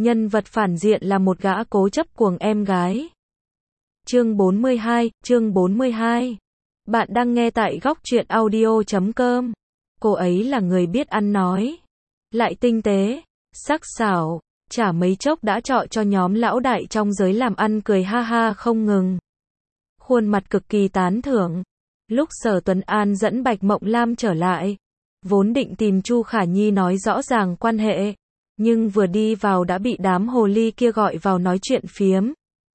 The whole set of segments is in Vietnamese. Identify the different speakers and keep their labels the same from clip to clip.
Speaker 1: Nhân vật phản diện là một gã cố chấp cuồng em gái. Chương 42. Bạn đang nghe tại góc truyện audio.com. Cô ấy là người biết ăn nói, lại tinh tế, sắc sảo, chả mấy chốc đã trọ cho nhóm lão đại trong giới làm ăn cười ha ha không ngừng. Khuôn mặt cực kỳ tán thưởng. Lúc Sở Tuấn An dẫn Bạch Mộng Lam trở lại, vốn định tìm Chu Khả Nhi nói rõ ràng quan hệ, nhưng vừa đi vào đã bị đám hồ ly kia gọi vào nói chuyện phiếm.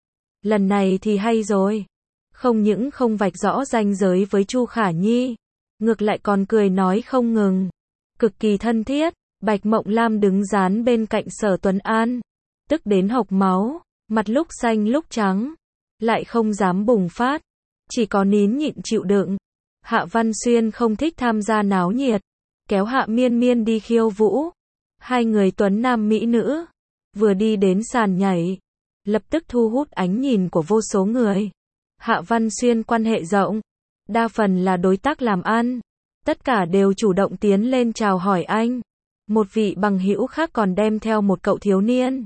Speaker 1: Lần này thì hay rồi. Không những không vạch rõ ranh giới với Chu Khả Nhi, ngược lại còn cười nói không ngừng. Cực kỳ thân thiết. Bạch Mộng Lam đứng dán bên cạnh Sở Tuấn An, tức đến hộc máu, mặt lúc xanh lúc trắng, lại không dám bùng phát, chỉ có nín nhịn chịu đựng. Hạ Văn Xuyên không thích tham gia náo nhiệt, kéo Hạ Miên Miên đi khiêu vũ. Hai người tuấn nam mỹ nữ, vừa đi đến sàn nhảy, lập tức thu hút ánh nhìn của vô số người. Hạ Văn Xuyên quan hệ rộng, đa phần là đối tác làm ăn, tất cả đều chủ động tiến lên chào hỏi anh. Một vị bằng hữu khác còn đem theo một cậu thiếu niên.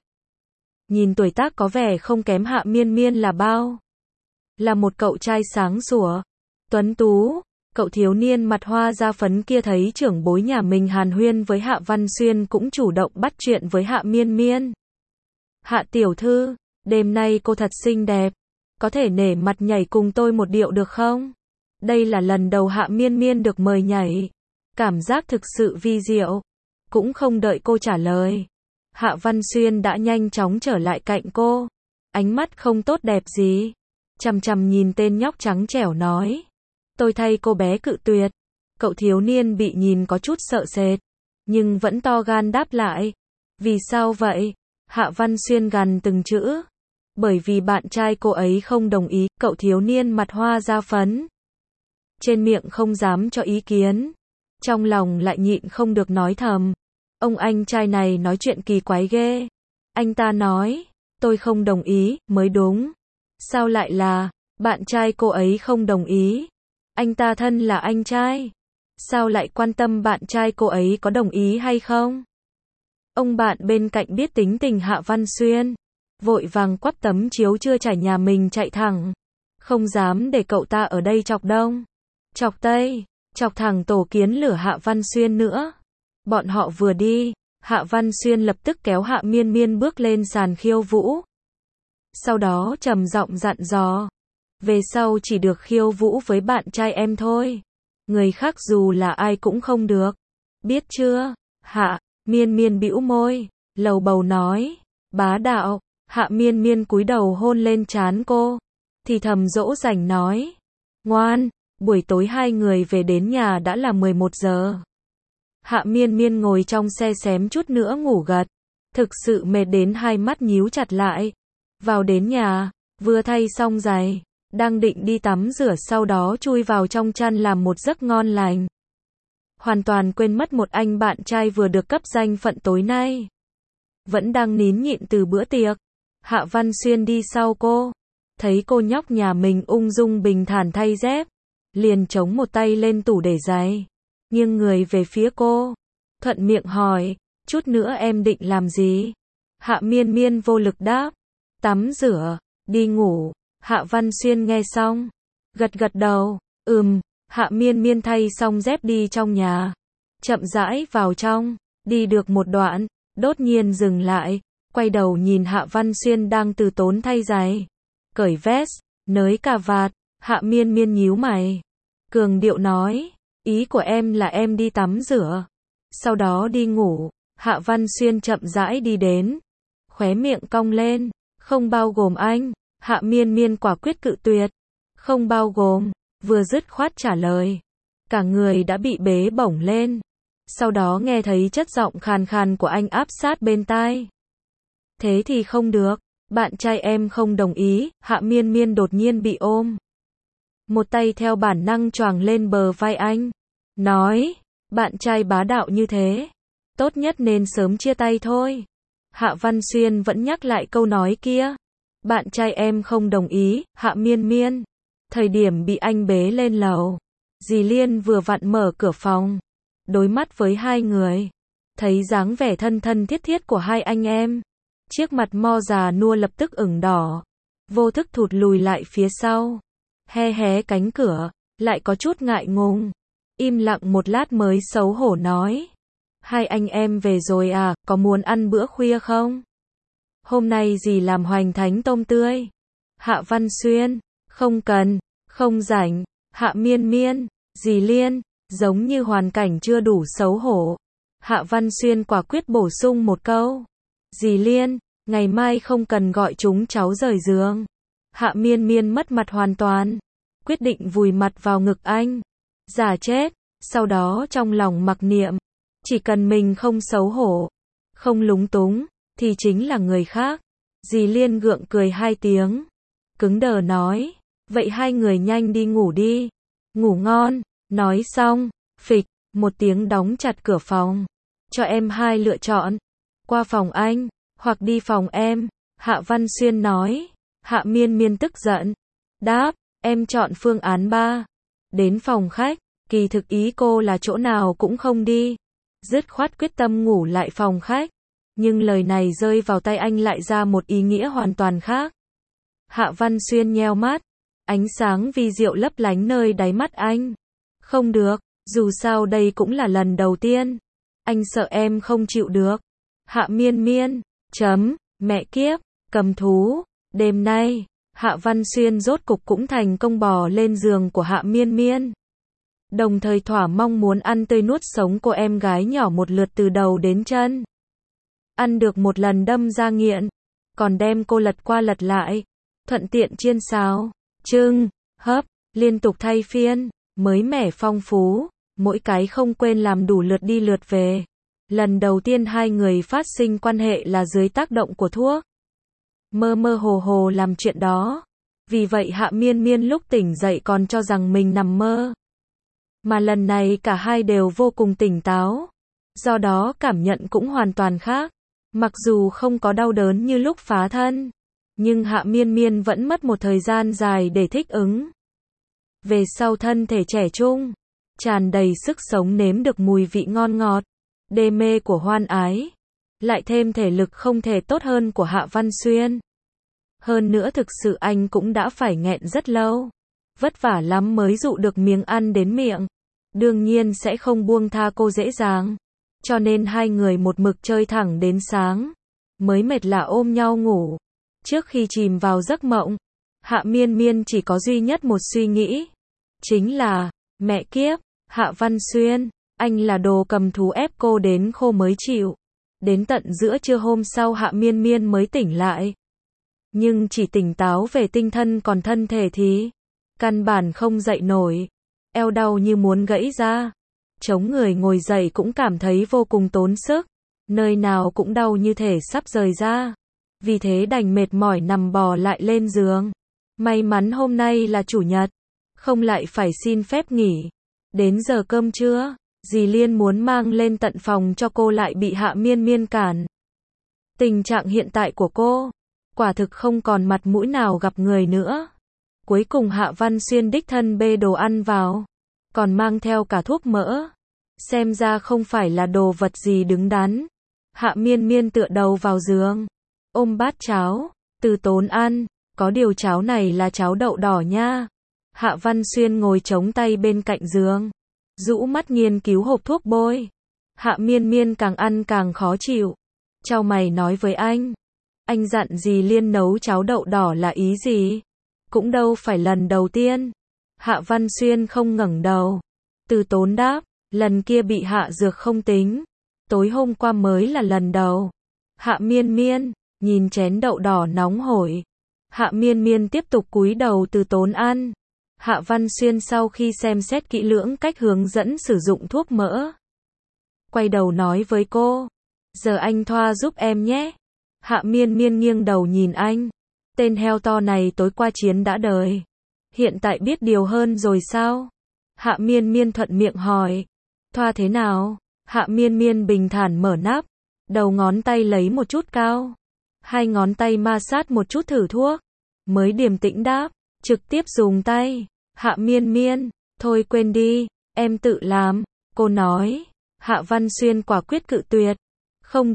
Speaker 1: Nhìn tuổi tác có vẻ không kém Hạ Miên Miên là bao. Là một cậu trai sáng sủa, tuấn tú. Cậu thiếu niên mặt hoa da phấn kia thấy trưởng bối nhà mình hàn huyên với Hạ Văn Xuyên cũng chủ động bắt chuyện với Hạ Miên Miên. Hạ tiểu thư, đêm nay cô thật xinh đẹp, có thể nể mặt nhảy cùng tôi một điệu được không? Đây là lần đầu Hạ Miên Miên được mời nhảy, cảm giác thực sự vi diệu. Cũng không đợi cô trả lời, Hạ Văn Xuyên đã nhanh chóng trở lại cạnh cô, ánh mắt không tốt đẹp gì, chằm chằm nhìn tên nhóc trắng trẻo nói. Tôi thay cô bé cự tuyệt. Cậu thiếu niên bị nhìn có chút sợ sệt, nhưng vẫn to gan đáp lại. Vì sao vậy? Hạ Văn Xuyên gằn từng chữ. Bởi vì bạn trai cô ấy không đồng ý. Cậu thiếu niên mặt hoa da phấn, trên miệng không dám cho ý kiến, trong lòng lại nhịn không được nói thầm. Ông anh trai này nói chuyện kỳ quái ghê. Anh ta nói, tôi không đồng ý, mới đúng. Sao lại là, bạn trai cô ấy không đồng ý? Anh ta thân là anh trai, sao lại quan tâm bạn trai cô ấy có đồng ý hay không? Ông bạn bên cạnh biết tính tình Hạ Văn Xuyên, vội vàng quắp tấm chiếu chưa trải nhà mình chạy thẳng. Không dám để cậu ta ở đây chọc đông, chọc tây, chọc thẳng tổ kiến lửa Hạ Văn Xuyên nữa. Bọn họ vừa đi, Hạ Văn Xuyên lập tức kéo Hạ Miên Miên bước lên sàn khiêu vũ. Sau đó trầm giọng dặn dò. Về sau chỉ được khiêu vũ với bạn trai em thôi. Người khác dù là ai cũng không được. Biết chưa? Hạ Miên Miên bĩu môi, lầu bầu nói. Bá đạo. Hạ Miên Miên cúi đầu hôn lên trán cô, thì thầm dỗ dành nói. Ngoan. Buổi tối hai người về đến nhà đã là 11 giờ. Hạ Miên Miên ngồi trong xe xém chút nữa ngủ gật. Thực sự mệt đến hai mắt nhíu chặt lại. Vào đến nhà, vừa thay xong giày, đang định đi tắm rửa sau đó chui vào trong chăn làm một giấc ngon lành. Hoàn toàn quên mất một anh bạn trai vừa được cấp danh phận tối nay. Vẫn đang nín nhịn từ bữa tiệc. Hạ Văn Xuyên đi sau cô, thấy cô nhóc nhà mình ung dung bình thản thay dép, liền chống một tay lên tủ để giày, nghiêng người về phía cô, thuận miệng hỏi, chút nữa em định làm gì? Hạ Miên Miên vô lực đáp, tắm rửa, đi ngủ. Hạ Văn Xuyên nghe xong, gật gật đầu, Hạ Miên Miên thay xong dép đi trong nhà, chậm rãi vào trong, đi được một đoạn, đột nhiên dừng lại, quay đầu nhìn Hạ Văn Xuyên đang từ tốn thay giày, cởi vest, nới cà vạt. Hạ Miên Miên nhíu mày, cường điệu nói, ý của em là em đi tắm rửa, sau đó đi ngủ. Hạ Văn Xuyên chậm rãi đi đến, khóe miệng cong lên, không bao gồm anh. Hạ Miên Miên quả quyết cự tuyệt, không bao gồm, vừa dứt khoát trả lời. Cả người đã bị bế bổng lên, sau đó nghe thấy chất giọng khàn khàn của anh áp sát bên tai. Thế thì không được, bạn trai em không đồng ý. Hạ Miên Miên đột nhiên bị ôm, một tay theo bản năng choàng lên bờ vai anh, nói, bạn trai bá đạo như thế, tốt nhất nên sớm chia tay thôi. Hạ Văn Xuyên vẫn nhắc lại câu nói kia. Bạn trai em không đồng ý. Hạ Miên Miên, thời điểm bị anh bế lên lầu, dì Liên vừa vặn mở cửa phòng, đối mắt với hai người, thấy dáng vẻ thân thân thiết thiết của hai anh em, Chiếc mặt mo già nua lập tức ửng đỏ. Vô thức thụt lùi lại phía sau. Hé cánh cửa, lại có chút ngại ngùng. Im lặng một lát mới xấu hổ nói. Hai anh em về rồi à, có muốn ăn bữa khuya không? Hôm nay dì làm hoành thánh tôm tươi. Hạ Văn Xuyên, không cần, không rảnh. Hạ Miên Miên, dì Liên, giống như hoàn cảnh chưa đủ xấu hổ. Hạ Văn Xuyên quả quyết bổ sung một câu. Dì Liên, ngày mai không cần gọi chúng cháu rời giường. Hạ Miên Miên mất mặt hoàn toàn. Quyết định vùi mặt vào ngực anh. Giả chết, sau đó trong lòng mặc niệm. Chỉ cần mình không xấu hổ, không lúng túng, thì chính là người khác. Dì Liên gượng cười 2 tiếng. Cứng đờ nói. Vậy hai người nhanh đi ngủ đi. Ngủ ngon. Nói xong, phịch, một tiếng đóng chặt cửa phòng. Cho em hai lựa chọn. Qua phòng anh, hoặc đi phòng em. Hạ Văn Xuyên nói. Hạ Miên Miên tức giận. Đáp, em chọn phương án 3. Đến phòng khách, kỳ thực ý cô là chỗ nào cũng không đi. Dứt khoát quyết tâm ngủ lại phòng khách. Nhưng lời này rơi vào tay anh lại ra một ý nghĩa hoàn toàn khác. Hạ Văn Xuyên nheo mắt. Ánh sáng vi diệu lấp lánh nơi đáy mắt anh. Không được, dù sao đây cũng là lần đầu tiên. Anh sợ em không chịu được. Hạ Miên Miên, mẹ kiếp, cầm thú. Đêm nay, Hạ Văn Xuyên rốt cục cũng thành công bò lên giường của Hạ Miên Miên. Đồng thời thỏa mong muốn ăn tươi nuốt sống cô em gái nhỏ một lượt từ đầu đến chân. Ăn được một lần đâm ra nghiện, còn đem cô lật qua lật lại, thuận tiện chiên xào, trưng, hấp, liên tục thay phiên, mới mẻ phong phú, mỗi cái không quên làm đủ lượt đi lượt về. Lần đầu tiên hai người phát sinh quan hệ là dưới tác động của thuốc. Mơ mơ hồ hồ làm chuyện đó. Vì vậy Hạ Miên Miên lúc tỉnh dậy còn cho rằng mình nằm mơ. Mà lần này cả hai đều vô cùng tỉnh táo. Do đó cảm nhận cũng hoàn toàn khác. Mặc dù không có đau đớn như lúc phá thân, nhưng Hạ Miên Miên vẫn mất một thời gian dài để thích ứng. Về sau thân thể trẻ trung, tràn đầy sức sống nếm được mùi vị ngon ngọt, đê mê của hoan ái. Lại thêm thể lực không thể tốt hơn của Hạ Văn Xuyên. Hơn nữa thực sự anh cũng đã phải nghẹn rất lâu. Vất vả lắm mới dụ được miếng ăn đến miệng. Đương nhiên sẽ không buông tha cô dễ dàng. Cho nên hai người một mực chơi thẳng đến sáng. Mới mệt lả ôm nhau ngủ. Trước khi chìm vào giấc mộng, Hạ Miên Miên chỉ có duy nhất một suy nghĩ. Chính là, mẹ kiếp, Hạ Văn Xuyên, anh là đồ cầm thú ép cô đến khô mới chịu. Đến tận giữa trưa hôm sau Hạ Miên Miên mới tỉnh lại. Nhưng chỉ tỉnh táo về tinh thần còn thân thể thì căn bản không dậy nổi. Eo đau như muốn gãy ra. Chống người ngồi dậy cũng cảm thấy vô cùng tốn sức. Nơi nào cũng đau như thể sắp rời ra. Vì thế đành mệt mỏi nằm bò lại lên giường. May mắn hôm nay là chủ nhật. Không lại phải xin phép nghỉ. Đến giờ cơm trưa, dì Liên muốn mang lên tận phòng cho cô lại bị Hạ Miên Miên cản. Tình trạng hiện tại của cô, quả thực không còn mặt mũi nào gặp người nữa. Cuối cùng Hạ Văn Xuyên đích thân bê đồ ăn vào, còn mang theo cả thuốc mỡ. Xem ra không phải là đồ vật gì đứng đắn. Hạ Miên Miên tựa đầu vào giường, ôm bát cháo, từ tốn ăn, có điều cháo này là cháo đậu đỏ nha. Hạ Văn Xuyên ngồi chống tay bên cạnh giường, rũ mắt nghiên cứu hộp thuốc bôi. Hạ Miên Miên càng ăn càng khó chịu. Chau mày nói với anh dặn dì Liên nấu cháo đậu đỏ là ý gì? Cũng đâu phải lần đầu tiên. Hạ Văn Xuyên không ngẩng đầu. Từ tốn đáp, lần kia bị hạ dược không tính. Tối hôm qua mới là lần đầu. Hạ Miên Miên, nhìn chén đậu đỏ nóng hổi. Hạ Miên Miên tiếp tục cúi đầu từ tốn ăn. Hạ Văn Xuyên sau khi xem xét kỹ lưỡng cách hướng dẫn sử dụng thuốc mỡ, quay đầu nói với cô, giờ anh thoa giúp em nhé. Hạ Miên Miên nghiêng đầu nhìn anh. Tên heo to này tối qua chiến đã đời. Hiện tại biết điều hơn rồi sao? Hạ Miên Miên thuận miệng hỏi. Thoa thế nào? Hạ Miên Miên bình thản mở nắp. Đầu ngón tay lấy một chút cao. Hai ngón tay ma sát một chút thử thuốc. Mới điềm tĩnh đáp. Trực tiếp dùng tay. Hạ Miên Miên. Thôi quên đi. Em tự làm. Cô nói. Hạ Văn Xuyên quả quyết cự tuyệt. Không được.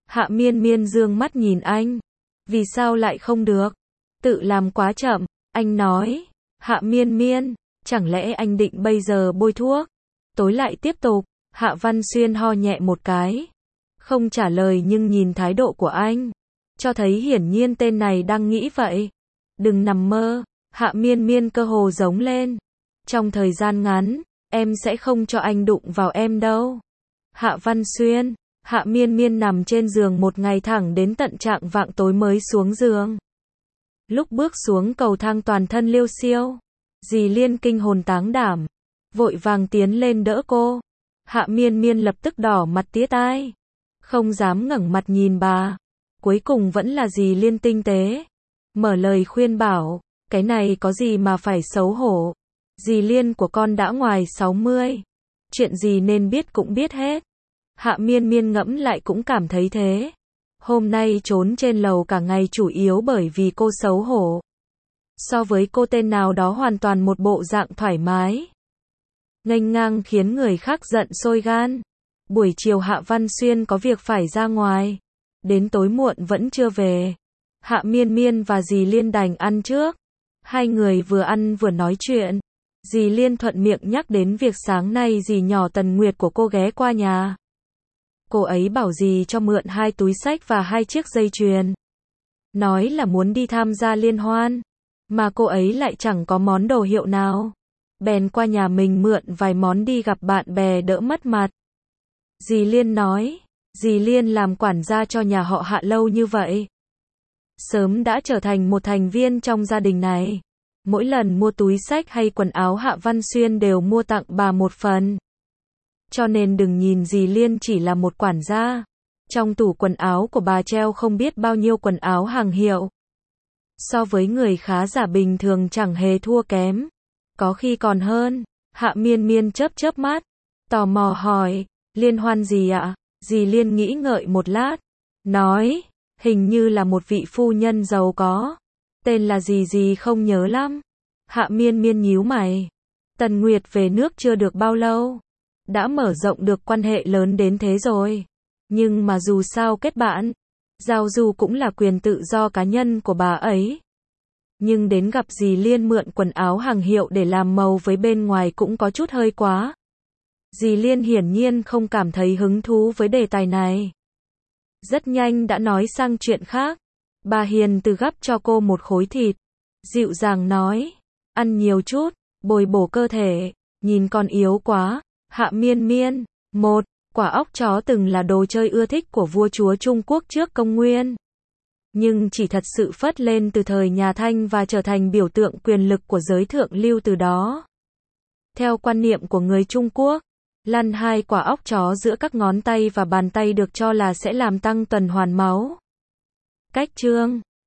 Speaker 1: Hạ Miên Miên dương mắt nhìn anh. Vì sao lại không được? Tự làm quá chậm, anh nói. Hạ Miên Miên, chẳng lẽ anh định bây giờ bôi thuốc? Tối lại tiếp tục. Hạ Văn Xuyên ho nhẹ một cái. Không trả lời nhưng nhìn thái độ của anh, cho thấy hiển nhiên tên này đang nghĩ vậy. Đừng nằm mơ. Hạ Miên Miên cơ hồ giống lên. Trong thời gian ngắn, em sẽ không cho anh đụng vào em đâu. Hạ Văn Xuyên. Hạ Miên Miên nằm trên giường một ngày thẳng đến tận trạng vạng tối mới xuống giường. Lúc bước xuống cầu thang toàn thân liêu xiêu. Dì Liên kinh hồn táng đảm, vội vàng tiến lên đỡ cô. Hạ Miên Miên lập tức đỏ mặt tía tai, không dám ngẩng mặt nhìn bà. Cuối cùng vẫn là dì Liên tinh tế, mở lời khuyên bảo, cái này có gì mà phải xấu hổ. Dì Liên của con đã ngoài 60, chuyện gì nên biết cũng biết hết. Hạ Miên Miên ngẫm lại cũng cảm thấy thế. Hôm nay trốn trên lầu cả ngày chủ yếu bởi vì cô xấu hổ. So với cô tên nào đó hoàn toàn một bộ dạng thoải mái, nghênh ngang khiến người khác giận sôi gan. Buổi chiều Hạ Văn Xuyên có việc phải ra ngoài, đến tối muộn vẫn chưa về. Hạ Miên Miên và dì Liên đành ăn trước. Hai người vừa ăn vừa nói chuyện. Dì Liên thuận miệng nhắc đến việc sáng nay dì nhỏ Tần Nguyệt của cô ghé qua nhà. Cô ấy bảo dì cho mượn 2 túi xách và 2 chiếc dây chuyền. Nói là muốn đi tham gia liên hoan, mà cô ấy lại chẳng có món đồ hiệu nào. Bèn qua nhà mình mượn vài món đi gặp bạn bè đỡ mất mặt. Dì Liên nói, dì Liên làm quản gia cho nhà họ Hạ lâu như vậy, sớm đã trở thành một thành viên trong gia đình này. Mỗi lần mua túi xách hay quần áo Hạ Văn Xuyên đều mua tặng bà một phần. Cho nên đừng nhìn dì Liên chỉ là một quản gia. Trong tủ quần áo của bà treo không biết bao nhiêu quần áo hàng hiệu. So với người khá giả bình thường chẳng hề thua kém. Có khi còn hơn. Hạ Miên Miên chớp mắt, tò mò hỏi, liên hoan gì ạ? Dì Liên nghĩ ngợi một lát, nói, hình như là một vị phu nhân giàu có. Tên là gì gì không nhớ lắm. Hạ Miên Miên nhíu mày. Tần Nguyệt về nước chưa được bao lâu, đã mở rộng được quan hệ lớn đến thế rồi. Nhưng mà dù sao kết bạn, giao du cũng là quyền tự do cá nhân của bà ấy. Nhưng đến gặp dì Liên mượn quần áo hàng hiệu để làm màu với bên ngoài cũng có chút hơi quá. Dì Liên hiển nhiên không cảm thấy hứng thú với đề tài này. Rất nhanh đã nói sang chuyện khác. Bà hiền từ gắp cho cô một khối thịt, dịu dàng nói, ăn nhiều chút, bồi bổ cơ thể, nhìn con yếu quá. Hạ Miên Miên, một, quả óc chó từng là đồ chơi ưa thích của vua chúa Trung Quốc trước công nguyên. Nhưng chỉ thật sự phất lên từ thời nhà Thanh và trở thành biểu tượng quyền lực của giới thượng lưu từ đó. Theo quan niệm của người Trung Quốc, lăn 2 quả óc chó giữa các ngón tay và bàn tay được cho là sẽ làm tăng tuần hoàn máu. Cách chương